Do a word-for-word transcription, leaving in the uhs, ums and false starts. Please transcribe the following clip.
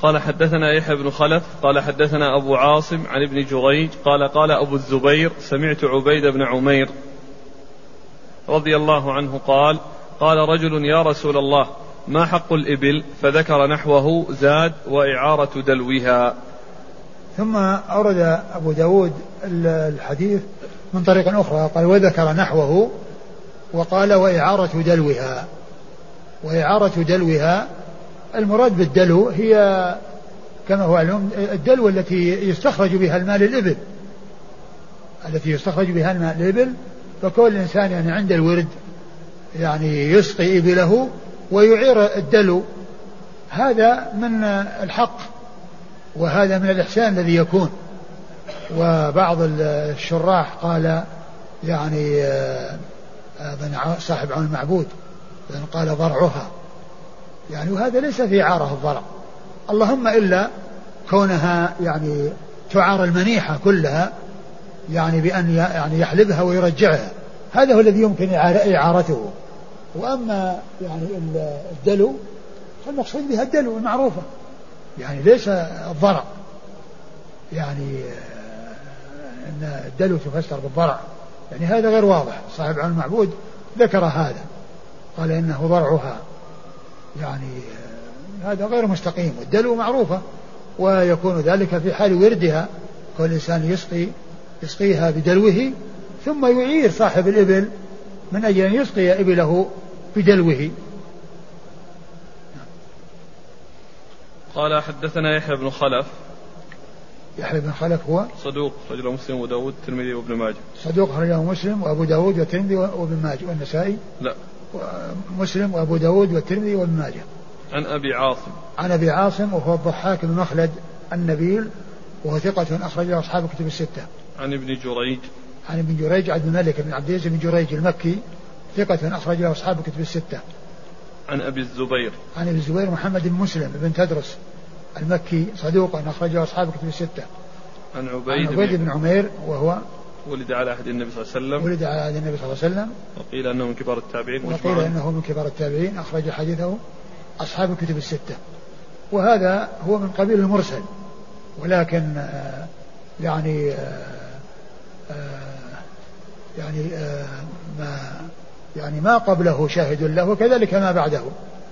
قال حدثنا يحيى بن خلف قال حدثنا أبو عاصم عن ابن جريج قال قال أبو الزبير سمعت عبيد بن عمير رضي الله عنه قال قال رجل يا رسول الله ما حق الإبل؟ فذكر نحوه زاد وإعارة دلوها. ثم أورد أبو داود الحديث من طريق أخرى قال وذكر نحوه وقال وإعارة دلوها. وإعارة دلوها المراد بالدلو هي كما هو علم الدلو التي يستخرج بها المال الإبل التي يستخرج بها المال الإبل. فكل إنسان يعني عند الورد يعني يسقي إبله ويعير الدلو، هذا من الحق وهذا من الإحسان الذي يكون. وبعض الشراح قال يعني صاحب عون المعبود قال ضرعها يعني، وهذا ليس في إعارة الضرع، اللهم إلا كونها يعني تعار المنيحة كلها يعني بأن يعني يحلبها ويرجعها، هذا هو الذي يمكن إعارته. وأما يعني الدلو فالمقصود بها الدلو المعروفة يعني ليس الضرع، يعني أن الدلو تفسر بالضرع يعني هذا غير واضح. صاحب عون المعبود ذكر هذا قال إنه ضرعها، يعني هذا غير مستقيم. والدلو معروفة ويكون ذلك في حال وردها، كل إنسان يسقي يسقيها بدلوه ثم يعير صاحب الإبل من أجل أن يسقي إبله بدلوه. قال حدثنا يحيى بن خلف. يحيى بن خلف هو صدوق رجل مسلم وداود الترمذي وابن ماجه. صدوق رجل مسلم وأبو داود والترمذي وابن ماجه والنسائي. لا مسلم وأبو داود والترمذي وابن ماجه. عن أبي عاصم. عن أبي عاصم وهو الضحاك بن مخلد النبيل وهو ثقة أخرج له أصحاب الكتب الستة. عن ابن جريج. عن ابن جريج عبد الملك بن عبد العزيز بن جريج المكي ثقة أخرج له أصحاب الكتب الستة. عن أبي الزبير. عن أبي الزبير محمد بن مسلم بن تدرس المكي صدوق أخرج له أصحاب الكتب الستة. عن عبيد, عن عبيد بن عمير وهو ولد على عهد النبي صلى الله عليه وسلم. ولد على عهد النبي صلى الله عليه وسلم. وقيل أنه من كبار التابعين. وقيل أنه من كبار التابعين أخرج حديثه أصحاب الكتب الستة. وهذا هو من قبيل المرسل، ولكن آه يعني آه آه يعني آه ما يعني ما قبله شاهد له وكذلك ما بعده،